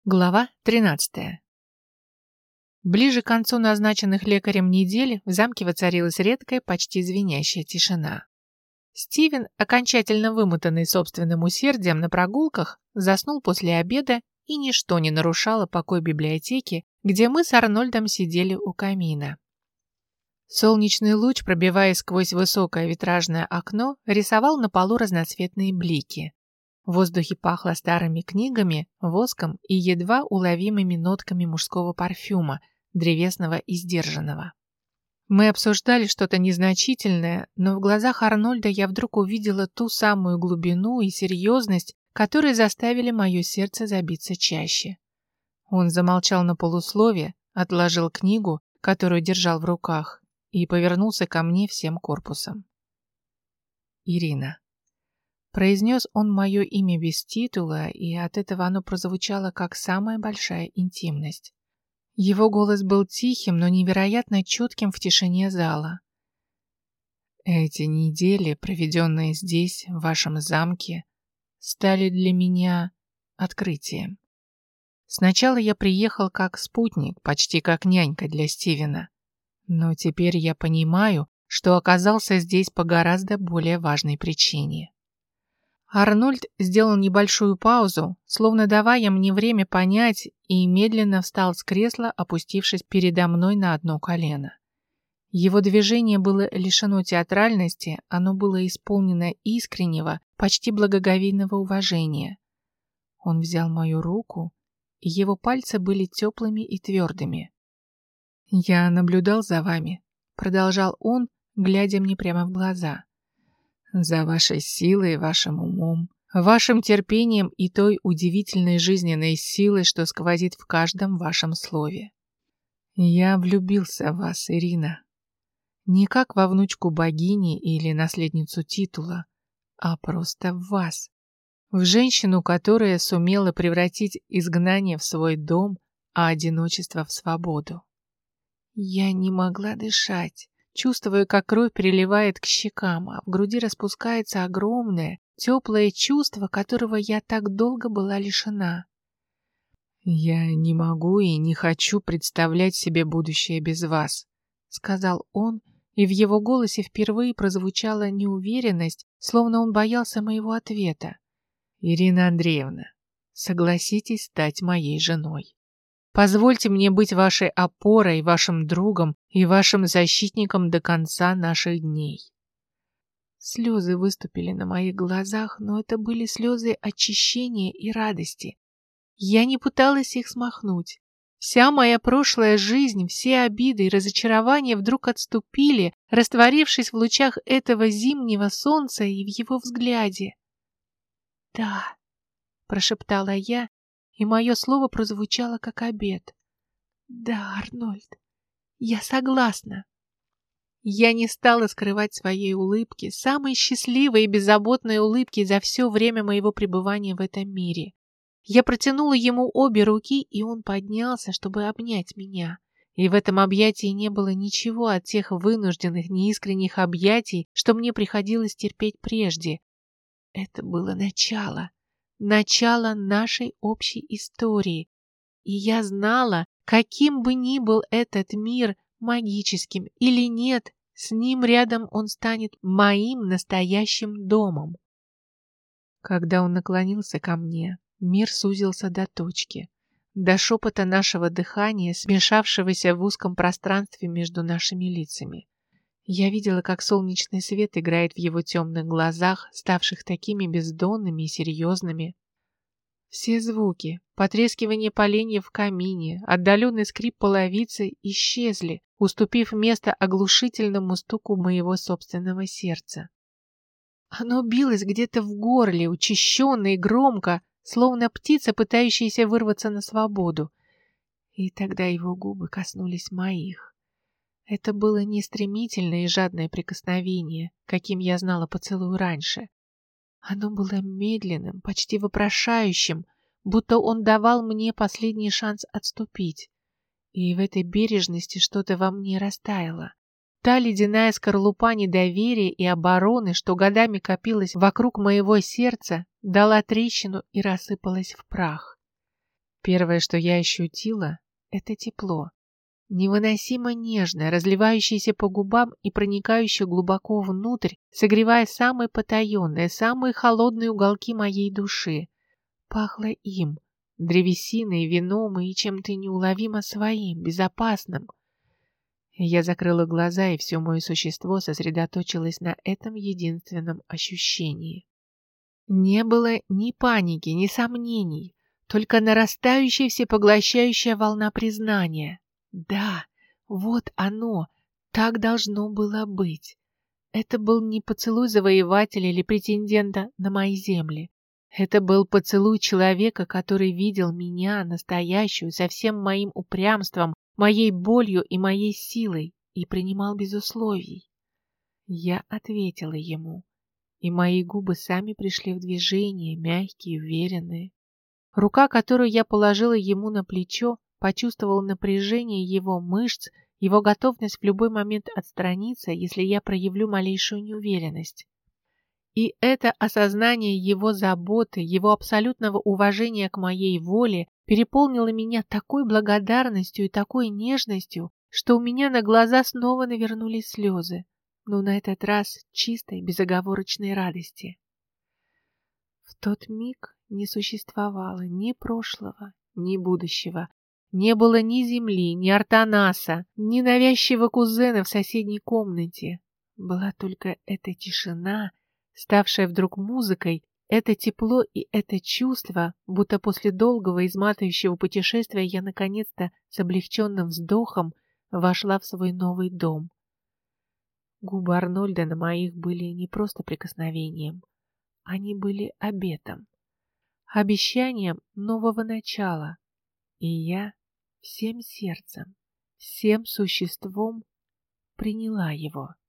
Глава 13. Ближе к концу назначенных лекарем недели в замке воцарилась редкая, почти звенящая тишина. Стивен, окончательно вымотанный собственным усердием на прогулках, заснул после обеда, и ничто не нарушало покой библиотеки, где мы с Арнольдом сидели у камина. Солнечный луч, пробиваясь сквозь высокое витражное окно, рисовал на полу разноцветные блики. В воздухе пахло старыми книгами, воском и едва уловимыми нотками мужского парфюма, древесного и сдержанного. Мы обсуждали что-то незначительное, но в глазах Арнольда я вдруг увидела ту самую глубину и серьезность, которые заставили мое сердце забиться чаще. Он замолчал на полуслове, отложил книгу, которую держал в руках, и повернулся ко мне всем корпусом. «Ирина». Произнес он мое имя без титула, и от этого оно прозвучало как самая большая интимность. Его голос был тихим, но невероятно четким в тишине зала. «Эти недели, проведенные здесь, в вашем замке, стали для меня открытием. Сначала я приехал как спутник, почти как нянька для Стивена. Но теперь я понимаю, что оказался здесь по гораздо более важной причине». Арнольд сделал небольшую паузу, словно давая мне время понять, и медленно встал с кресла, опустившись передо мной на одно колено. Его движение было лишено театральности, оно было исполнено искреннего, почти благоговейного уважения. Он взял мою руку, и его пальцы были теплыми и твердыми. «Я наблюдал за вами», — продолжал он, глядя мне прямо в глаза. «За вашей силой, вашим умом, вашим терпением и той удивительной жизненной силой, что сквозит в каждом вашем слове. Я влюбился в вас, Ирина. Не как во внучку богини или наследницу титула, а просто в вас. В женщину, которая сумела превратить изгнание в свой дом, а одиночество в свободу». Я не могла дышать. Чувствую, как кровь приливает к щекам, а в груди распускается огромное, теплое чувство, которого я так долго была лишена. «Я не могу и не хочу представлять себе будущее без вас», — сказал он, и в его голосе впервые прозвучала неуверенность, словно он боялся моего ответа. «Ирина Андреевна, согласитесь стать моей женой. Позвольте мне быть вашей опорой, вашим другом и вашим защитником до конца наших дней». Слезы выступили на моих глазах, но это были слезы очищения и радости. Я не пыталась их смахнуть. Вся моя прошлая жизнь, все обиды и разочарования вдруг отступили, растворившись в лучах этого зимнего солнца и в его взгляде. «Да», — прошептала я, и мое слово прозвучало как обет. «Да, Арнольд, я согласна». Я не стала скрывать своей улыбки, самой счастливой и беззаботной улыбки за все время моего пребывания в этом мире. Я протянула ему обе руки, и он поднялся, чтобы обнять меня. И в этом объятии не было ничего от тех вынужденных, неискренних объятий, что мне приходилось терпеть прежде. Это было начало нашей общей истории. И я знала, каким бы ни был этот мир, магическим или нет, с ним рядом он станет моим настоящим домом. Когда он наклонился ко мне, мир сузился до точки, до шепота нашего дыхания, смешавшегося в узком пространстве между нашими лицами. Я видела, как солнечный свет играет в его темных глазах, ставших такими бездонными и серьезными. Все звуки, потрескивание поленьев в камине, отдаленный скрип половицы исчезли, уступив место оглушительному стуку моего собственного сердца. Оно билось где-то в горле, учащенно и громко, словно птица, пытающаяся вырваться на свободу. И тогда его губы коснулись моих. Это было не стремительное и жадное прикосновение, каким я знала поцелуй раньше. Оно было медленным, почти вопрошающим, будто он давал мне последний шанс отступить. И в этой бережности что-то во мне растаяло. Та ледяная скорлупа недоверия и обороны, что годами копилась вокруг моего сердца, дала трещину и рассыпалась в прах. Первое, что я ощутила, это тепло. Невыносимо нежное, разливающееся по губам и проникающее глубоко внутрь, согревая самые потаенные, самые холодные уголки моей души. Пахло им, древесиной, вином и чем-то неуловимо своим, безопасным. Я закрыла глаза, и все мое существо сосредоточилось на этом единственном ощущении. Не было ни паники, ни сомнений, только нарастающая всепоглощающая волна признания. Да, вот оно, так должно было быть. Это был не поцелуй завоевателя или претендента на мои земли. Это был поцелуй человека, который видел меня, настоящую, со всем моим упрямством, моей болью и моей силой, и принимал без условий. Я ответила ему, и мои губы сами пришли в движение, мягкие, уверенные. Рука, которую я положила ему на плечо, почувствовала напряжение его мышц, его готовность в любой момент отстраниться, если я проявлю малейшую неуверенность. И это осознание его заботы, его абсолютного уважения к моей воле переполнило меня такой благодарностью и такой нежностью, что у меня на глаза снова навернулись слезы, но на этот раз чистой, безоговорочной радости. В тот миг не существовало ни прошлого, ни будущего. Не было ни земли, ни Артанаса, ни навязчивого кузена в соседней комнате. Была только эта тишина, ставшая вдруг музыкой, это тепло и это чувство, будто после долгого изматывающего путешествия я наконец-то с облегченным вздохом вошла в свой новый дом. Губы Арнольда на моих были не просто прикосновением, они были обетом, обещанием нового начала, и я всем сердцем, всем существом приняла его.